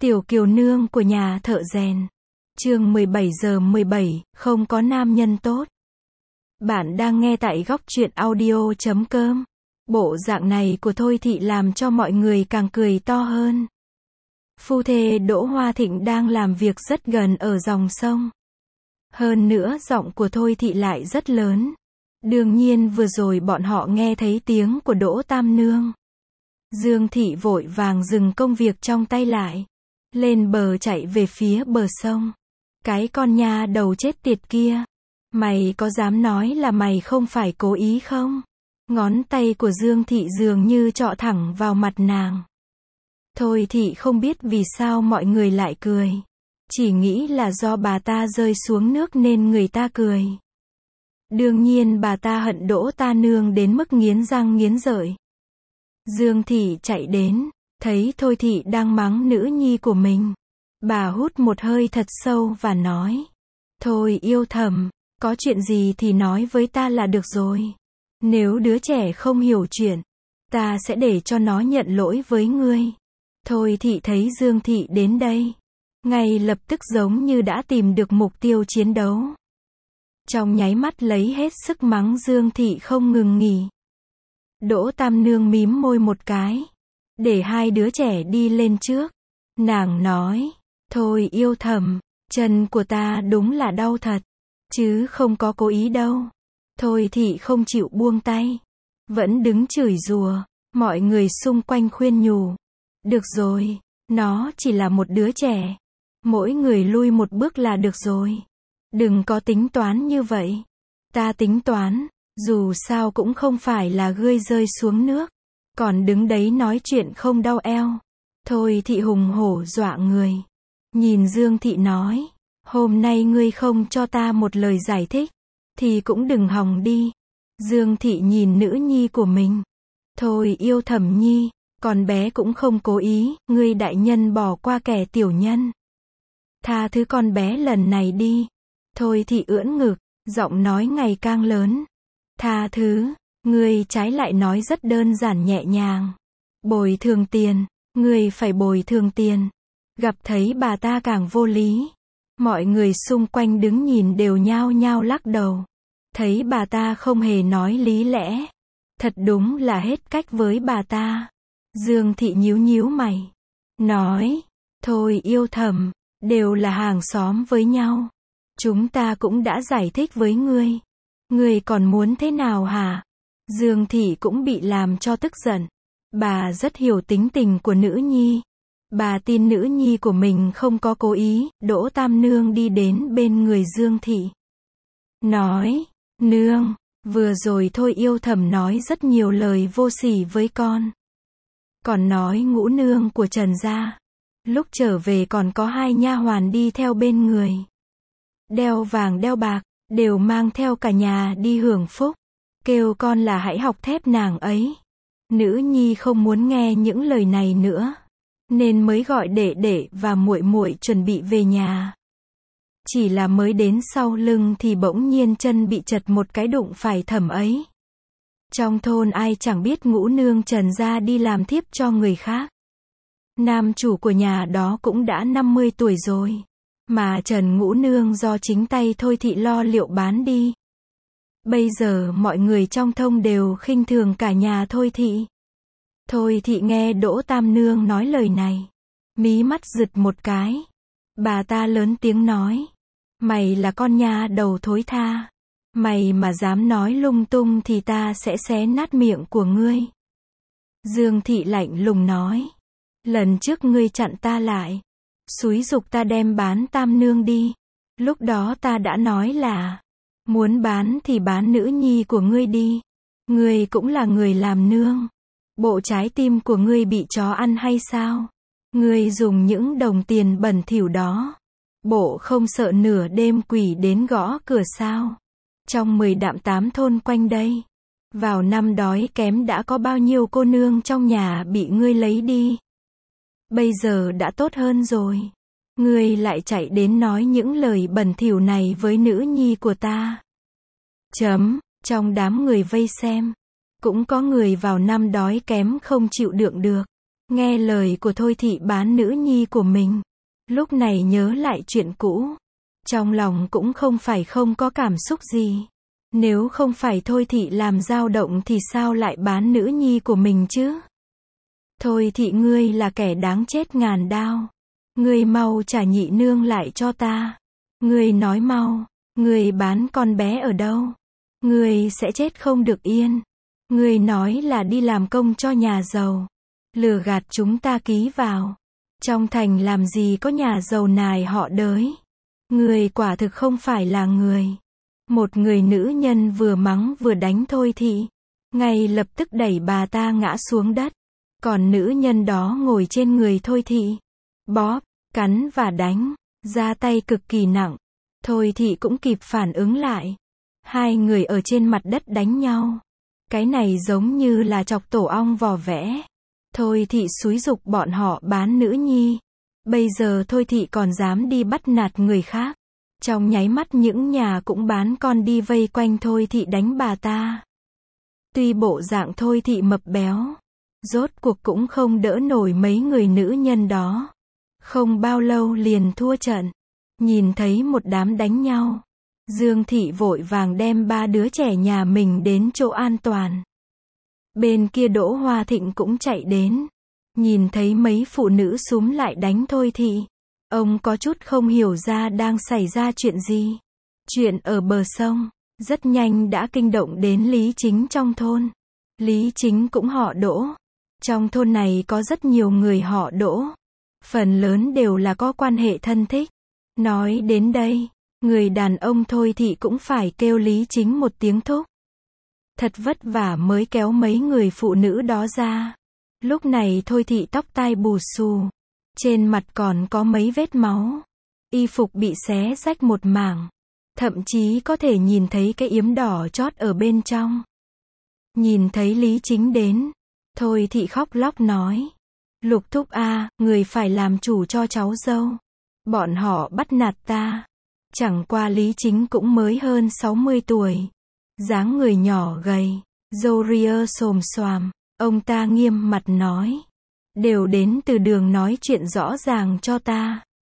Tiểu kiều nương của nhà thợ rèn. Chương 17:17, không có nam nhân tốt. Bạn đang nghe tại góc truyện audio.com. Bộ dạng này của Thôi Thị làm cho mọi người càng cười to hơn. Phu thê Đỗ Hoa Thịnh đang làm việc rất gần ở dòng sông. Hơn nữa giọng của Thôi Thị lại rất lớn. Đương nhiên vừa rồi bọn họ nghe thấy tiếng của Đỗ Tam Nương. Dương Thị vội vàng dừng công việc trong tay lại. Lên bờ chạy về phía bờ sông. Cái con nha đầu chết tiệt kia. Mày có dám nói là mày không phải cố ý không? Ngón tay của Dương Thị dường như chọ thẳng vào mặt nàng. Thôi Thị không biết vì sao mọi người lại cười. Chỉ nghĩ là do bà ta rơi xuống nước nên người ta cười. Đương nhiên bà ta hận Đỗ Ta Nương đến mức nghiến răng nghiến lợi. Dương Thị chạy đến, thấy Thôi Thị đang mắng nữ nhi của mình. Bà hút một hơi thật sâu và nói. Thôi yêu thầm, có chuyện gì thì nói với ta là được rồi. Nếu đứa trẻ không hiểu chuyện, ta sẽ để cho nó nhận lỗi với ngươi. Thôi Thị thấy Dương Thị đến đây, ngay lập tức giống như đã tìm được mục tiêu chiến đấu. Trong nháy mắt lấy hết sức mắng Dương Thị không ngừng nghỉ. Đỗ Tam Nương mím môi một cái, để hai đứa trẻ đi lên trước. Nàng nói, thôi yêu thầm, chân của ta đúng là đau thật, chứ không có cố ý đâu. Thôi Thị không chịu buông tay, vẫn đứng chửi rủa. Mọi người xung quanh khuyên nhủ, được rồi, nó chỉ là một đứa trẻ, mỗi người lui một bước là được rồi. Đừng có tính toán như vậy. Ta tính toán, dù sao cũng không phải là ngươi rơi xuống nước, còn đứng đấy nói chuyện không đau eo. Thôi Thị hùng hổ dọa người. Nhìn Dương Thị nói, hôm nay ngươi không cho ta một lời giải thích, thì cũng đừng hòng đi. Dương Thị nhìn nữ nhi của mình. Thôi yêu thầm nhi, con bé cũng không cố ý, ngươi đại nhân bỏ qua kẻ tiểu nhân. Tha thứ con bé lần này đi. Thôi Thị ưỡn ngực, giọng nói ngày càng lớn. Tha thứ, ngươi trái lại nói rất đơn giản nhẹ nhàng. Bồi thường tiền, ngươi phải bồi thường tiền. Gặp thấy bà ta càng vô lý. Mọi người xung quanh đứng nhìn đều nhao nhao lắc đầu. Thấy bà ta không hề nói lý lẽ. Thật đúng là hết cách với bà ta. Dương Thị nhíu nhíu mày. Nói, thôi yêu thầm, đều là hàng xóm với nhau. Chúng ta cũng đã giải thích với ngươi. Ngươi còn muốn thế nào hả? Dương Thị cũng bị làm cho tức giận. Bà rất hiểu tính tình của nữ nhi. Bà tin nữ nhi của mình không có cố ý. Đỗ Tam Nương đi đến bên người Dương Thị. Nói, nương, vừa rồi thôi yêu thầm nói rất nhiều lời vô sỉ với con. Còn nói ngũ nương của Trần gia. Lúc trở về còn có hai nha hoàn đi theo bên người. Đeo vàng đeo bạc, đều mang theo cả nhà đi hưởng phúc. Kêu con là hãy học thép nàng ấy. Nữ nhi không muốn nghe những lời này nữa, nên mới gọi đệ đệ và muội muội chuẩn bị về nhà. Chỉ là mới đến sau lưng thì bỗng nhiên chân bị chật một cái đụng phải Thẩm ấy. Trong thôn ai chẳng biết ngũ nương Trần gia đi làm thiếp cho người khác. Nam chủ của nhà đó cũng đã 50 tuổi rồi. Mà Trần Ngũ Nương do chính tay Thôi Thị lo liệu bán đi. Bây giờ mọi người trong thôn đều khinh thường cả nhà Thôi Thị. Thôi Thị nghe Đỗ Tam Nương nói lời này, mí mắt giật một cái. Bà ta lớn tiếng nói, mày là con nha đầu thối tha. Mày mà dám nói lung tung thì ta sẽ xé nát miệng của ngươi. Dương Thị lạnh lùng nói, lần trước ngươi chặn ta lại, xúi giục ta đem bán Tam Nương đi. Lúc đó ta đã nói là, muốn bán thì bán nữ nhi của ngươi đi. Ngươi cũng là người làm nương. Bộ trái tim của ngươi bị chó ăn hay sao? Ngươi dùng những đồng tiền bẩn thỉu đó. Bộ không sợ nửa đêm quỷ đến gõ cửa sao? Trong 10 đạm 8 thôn quanh đây, vào năm đói kém đã có bao nhiêu cô nương trong nhà bị ngươi lấy đi. Bây giờ đã tốt hơn rồi. Ngươi lại chạy đến nói những lời bẩn thỉu này với nữ nhi của ta. Trong đám người vây xem, cũng có người vào năm đói kém không chịu đựng được. Nghe lời của Thôi Thị bán nữ nhi của mình. Lúc này nhớ lại chuyện cũ. Trong lòng cũng không phải không có cảm xúc gì. Nếu không phải Thôi Thị làm dao động thì sao lại bán nữ nhi của mình chứ? Thôi Thị, ngươi là kẻ đáng chết ngàn đao. Ngươi mau trả nhị nương lại cho ta. Ngươi nói mau, ngươi bán con bé ở đâu? Ngươi sẽ chết không được yên. Ngươi nói là đi làm công cho nhà giàu. Lừa gạt chúng ta ký vào. Trong thành làm gì có nhà giàu nài họ Đới. Ngươi quả thực không phải là người. Một người nữ nhân vừa mắng vừa đánh Thôi Thị. Ngay lập tức đẩy bà ta ngã xuống đất. Còn nữ nhân đó ngồi trên người Thôi Thị. Bóp, cắn và đánh. Ra tay cực kỳ nặng. Thôi Thị cũng kịp phản ứng lại. Hai người ở trên mặt đất đánh nhau. Cái này giống như là chọc tổ ong vò vẽ. Thôi Thị xúi giục bọn họ bán nữ nhi. Bây giờ Thôi Thị còn dám đi bắt nạt người khác. Trong nháy mắt những nhà cũng bán con đi vây quanh Thôi Thị đánh bà ta. Tuy bộ dạng Thôi Thị mập béo, rốt cuộc cũng không đỡ nổi mấy người nữ nhân đó. Không bao lâu liền thua trận. Nhìn thấy một đám đánh nhau, Dương Thị vội vàng đem ba đứa trẻ nhà mình đến chỗ an toàn. Bên kia Đỗ Hoa Thịnh cũng chạy đến. Nhìn thấy mấy phụ nữ xúm lại đánh Thôi Thị. Ông có chút không hiểu ra đang xảy ra chuyện gì. Chuyện ở bờ sông, rất nhanh đã kinh động đến Lý Chính trong thôn. Lý Chính cũng họ Đỗ. Trong thôn này có rất nhiều người họ Đỗ. Phần lớn đều là có quan hệ thân thích. Nói đến đây, người đàn ông Thôi Thị cũng phải kêu Lý Chính một tiếng thúc. Thật vất vả mới kéo mấy người phụ nữ đó ra. Lúc này Thôi Thị tóc tai bù xù. Trên mặt còn có mấy vết máu. Y phục bị xé rách một mảng. Thậm chí có thể nhìn thấy cái yếm đỏ chót ở bên trong. Nhìn thấy Lý Chính đến, Thôi Thị khóc lóc nói. Lục thúc a, người phải làm chủ cho cháu dâu. Bọn họ bắt nạt ta. Chẳng qua Lý Chính cũng mới hơn 60 tuổi. Dáng người nhỏ gầy, râu ria xồm xoàm. Ông ta nghiêm mặt nói. Đều đến từ đường nói chuyện rõ ràng cho ta.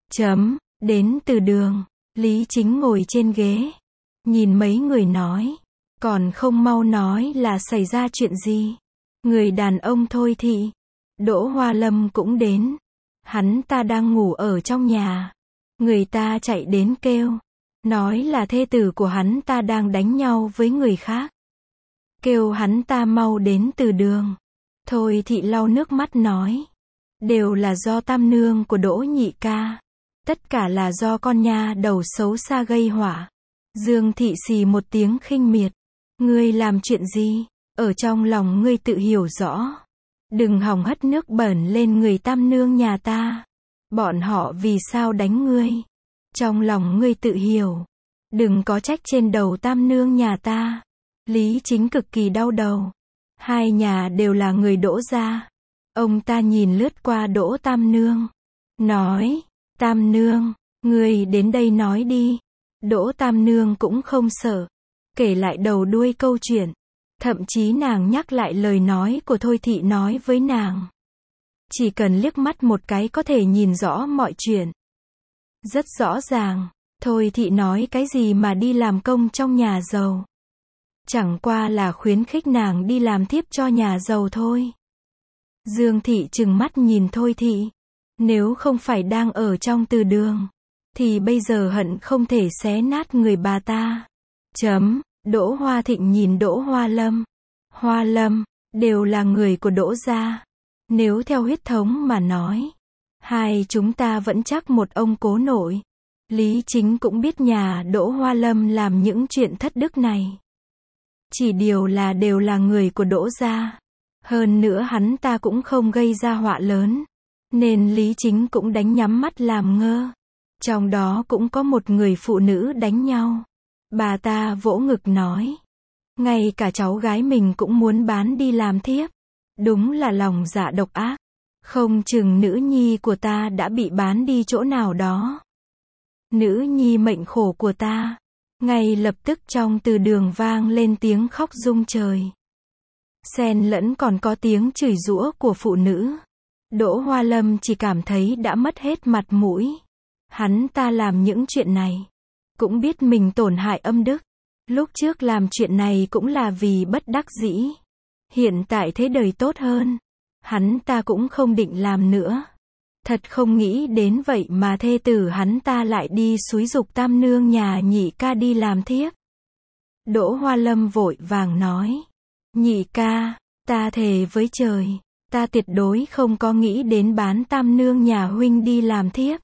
Đến từ đường. Lý Chính ngồi trên ghế. Nhìn mấy người nói. Còn không mau nói là xảy ra chuyện gì. Người đàn ông Thôi Thị. Đỗ Hoa Lâm cũng đến. Hắn ta đang ngủ ở trong nhà. Người ta chạy đến kêu. Nói là thê tử của hắn ta đang đánh nhau với người khác. Kêu hắn ta mau đến từ đường. Thôi Thị lau nước mắt nói. Đều là do tam nương của Đỗ nhị ca. Tất cả là do con nha đầu xấu xa gây họa. Dương Thị xì một tiếng khinh miệt. Ngươi làm chuyện gì? Ở trong lòng ngươi tự hiểu rõ. Đừng hòng hất nước bẩn lên người tam nương nhà ta. Bọn họ vì sao đánh ngươi? Trong lòng ngươi tự hiểu. Đừng có trách trên đầu tam nương nhà ta. Lý Chính cực kỳ đau đầu. Hai nhà đều là người Đỗ gia. Ông ta nhìn lướt qua Đỗ tam nương. Nói, tam nương, ngươi đến đây nói đi. Đỗ tam nương cũng không sợ. Kể lại đầu đuôi câu chuyện. Thậm chí nàng nhắc lại lời nói của Thôi Thị nói với nàng. Chỉ cần liếc mắt một cái có thể nhìn rõ mọi chuyện. Rất rõ ràng, Thôi Thị nói cái gì mà đi làm công trong nhà giàu. Chẳng qua là khuyến khích nàng đi làm thiếp cho nhà giàu thôi. Dương Thị trừng mắt nhìn Thôi Thị. Nếu không phải đang ở trong từ đường, thì bây giờ hận không thể xé nát người bà ta. Đỗ Hoa Thịnh nhìn Đỗ Hoa Lâm. Hoa Lâm, đều là người của Đỗ gia. Nếu theo huyết thống mà nói, hai chúng ta vẫn chắc một ông cố nội. Lý Chính cũng biết nhà Đỗ Hoa Lâm làm những chuyện thất đức này. Chỉ điều là đều là người của Đỗ gia. Hơn nữa hắn ta cũng không gây ra họa lớn. Nên Lý Chính cũng đánh nhắm mắt làm ngơ. Trong đó cũng có một người phụ nữ đánh nhau. Bà ta vỗ ngực nói. Ngay cả cháu gái mình cũng muốn bán đi làm thiếp. Đúng là lòng dạ độc ác. Không chừng nữ nhi của ta đã bị bán đi chỗ nào đó. Nữ nhi mệnh khổ của ta. Ngay lập tức trong từ đường vang lên tiếng khóc rung trời. Xen lẫn còn có tiếng chửi giũa của phụ nữ. Đỗ Hoa Lâm chỉ cảm thấy đã mất hết mặt mũi. Hắn ta làm những chuyện này, cũng biết mình tổn hại âm đức. Lúc trước làm chuyện này cũng là vì bất đắc dĩ. Hiện tại thế đời tốt hơn, hắn ta cũng không định làm nữa. Thật không nghĩ đến vậy mà thê tử hắn ta lại đi xúi giục tam nương nhà nhị ca đi làm thiếp. Đỗ Hoa Lâm vội vàng nói. Nhị ca, ta thề với trời, ta tuyệt đối không có nghĩ đến bán tam nương nhà huynh đi làm thiếp.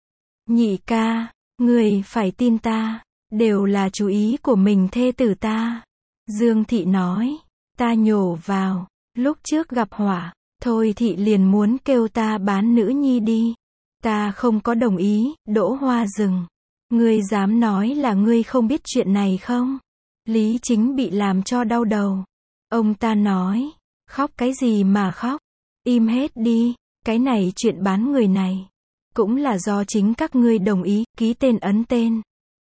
Nhị ca, người phải tin ta, đều là chú ý của mình thê tử ta. Dương Thị nói. Ta nhổ vào, lúc trước gặp họa, Thôi Thị liền muốn kêu ta bán nữ nhi đi. Ta không có đồng ý. Đỗ Hoa dừng. Ngươi dám nói là ngươi không biết chuyện này không? Lý Chính bị làm cho đau đầu. Ông ta nói. Khóc cái gì mà khóc? Im hết đi. Cái này chuyện bán người này, cũng là do chính các ngươi đồng ý, ký tên ấn tên.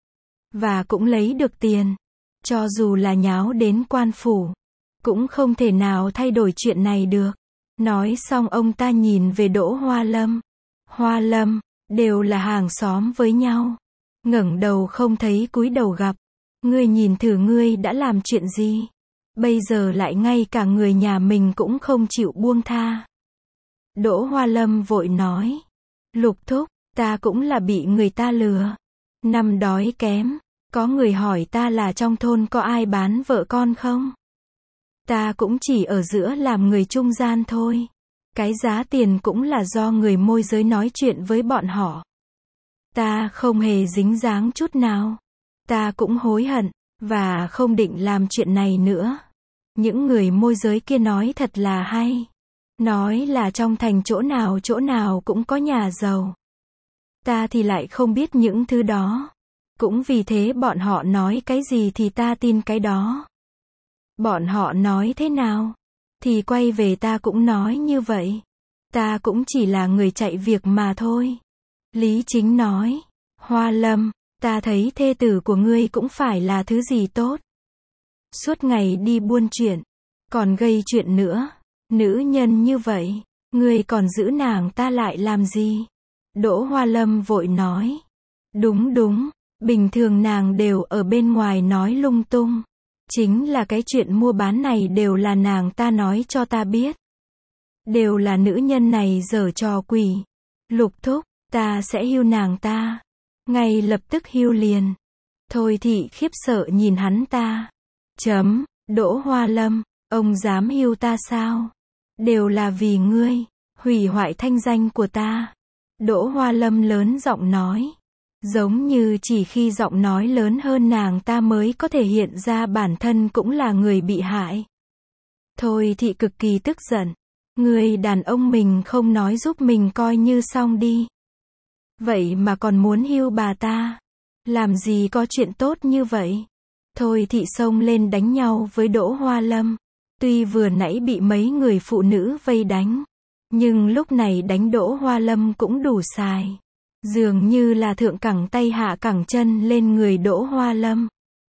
Và cũng lấy được tiền. Cho dù là nháo đến quan phủ, cũng không thể nào thay đổi chuyện này được. Nói xong ông ta nhìn về Đỗ Hoa Lâm. Hoa Lâm, đều là hàng xóm với nhau. Ngẩng đầu không thấy cúi đầu gặp. Ngươi nhìn thử ngươi đã làm chuyện gì? Bây giờ lại ngay cả người nhà mình cũng không chịu buông tha. Đỗ Hoa Lâm vội nói. Lục thúc, ta cũng là bị người ta lừa. Năm đói kém, có người hỏi ta là trong thôn có ai bán vợ con không? Ta cũng chỉ ở giữa làm người trung gian thôi. Cái giá tiền cũng là do người môi giới nói chuyện với bọn họ. Ta không hề dính dáng chút nào. Ta cũng hối hận, và không định làm chuyện này nữa. Những người môi giới kia nói thật là hay. Nói là trong thành chỗ nào cũng có nhà giàu. Ta thì lại không biết những thứ đó. Cũng vì thế bọn họ nói cái gì thì ta tin cái đó. Bọn họ nói thế nào, thì quay về ta cũng nói như vậy. Ta cũng chỉ là người chạy việc mà thôi. Lý Chính nói. Hoa Lâm, ta thấy thê tử của ngươi cũng phải là thứ gì tốt. Suốt ngày đi buôn chuyện, còn gây chuyện nữa. Nữ nhân như vậy, ngươi còn giữ nàng ta lại làm gì? Đỗ Hoa Lâm vội nói. Đúng, bình thường nàng đều ở bên ngoài nói lung tung. Chính là cái chuyện mua bán này đều là nàng ta nói cho ta biết. Đều là nữ nhân này giở trò quỷ. Lục thúc, ta sẽ hưu nàng ta. Ngay lập tức hưu liền. Thôi Thị khiếp sợ nhìn hắn ta. Đỗ Hoa Lâm, ông dám hưu ta sao? Đều là vì ngươi, hủy hoại thanh danh của ta. Đỗ Hoa Lâm lớn giọng nói. Giống như chỉ khi giọng nói lớn hơn nàng ta mới có thể hiện ra bản thân cũng là người bị hại. Thôi Thị cực kỳ tức giận. Người đàn ông mình không nói giúp mình coi như xong đi. Vậy mà còn muốn hưu bà ta. Làm gì có chuyện tốt như vậy. Thôi Thị xông lên đánh nhau với Đỗ Hoa Lâm. Tuy vừa nãy bị mấy người phụ nữ vây đánh, nhưng lúc này đánh Đỗ Hoa Lâm cũng đủ xài. Dường như là thượng cẳng tay hạ cẳng chân lên người Đỗ Hoa Lâm.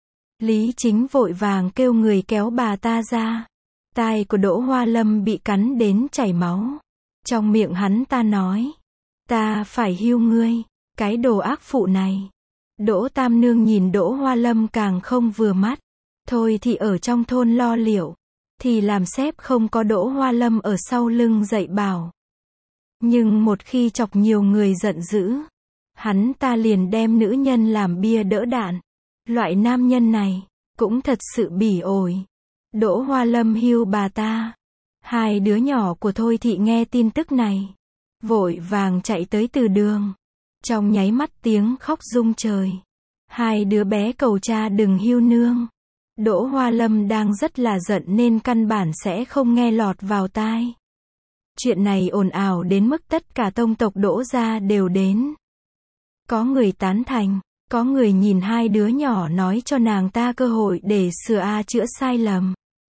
Lý Chính vội vàng kêu người kéo bà ta ra. Tai của Đỗ Hoa Lâm bị cắn đến chảy máu. Trong miệng hắn ta nói. Ta phải hưu ngươi, cái đồ ác phụ này. Đỗ Tam Nương nhìn Đỗ Hoa Lâm càng không vừa mắt. Thôi thì ở trong thôn lo liệu, thì làm xếp không có Đỗ Hoa Lâm ở sau lưng dạy bảo. Nhưng một khi chọc nhiều người giận dữ, hắn ta liền đem nữ nhân làm bia đỡ đạn. Loại nam nhân này, cũng thật sự bỉ ổi. Đỗ Hoa Lâm hưu bà ta. Hai đứa nhỏ của Thôi Thị nghe tin tức này, vội vàng chạy tới từ đường. Trong nháy mắt tiếng khóc rung trời. Hai đứa bé cầu cha đừng hưu nương. Đỗ Hoa Lâm đang rất là giận nên căn bản sẽ không nghe lọt vào tai. Chuyện này ồn ào đến mức tất cả tông tộc Đỗ gia đều đến. Có người tán thành, có người nhìn hai đứa nhỏ nói cho nàng ta cơ hội để sửa chữa sai lầm.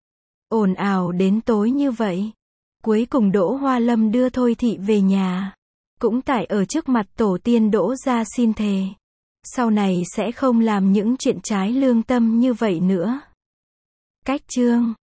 Ồn ào đến tối như vậy. Cuối cùng Đỗ Hoa Lâm đưa Thôi Thị về nhà. Cũng tại ở trước mặt tổ tiên Đỗ gia xin thề. Sau này sẽ không làm những chuyện trái lương tâm như vậy nữa. Cách chương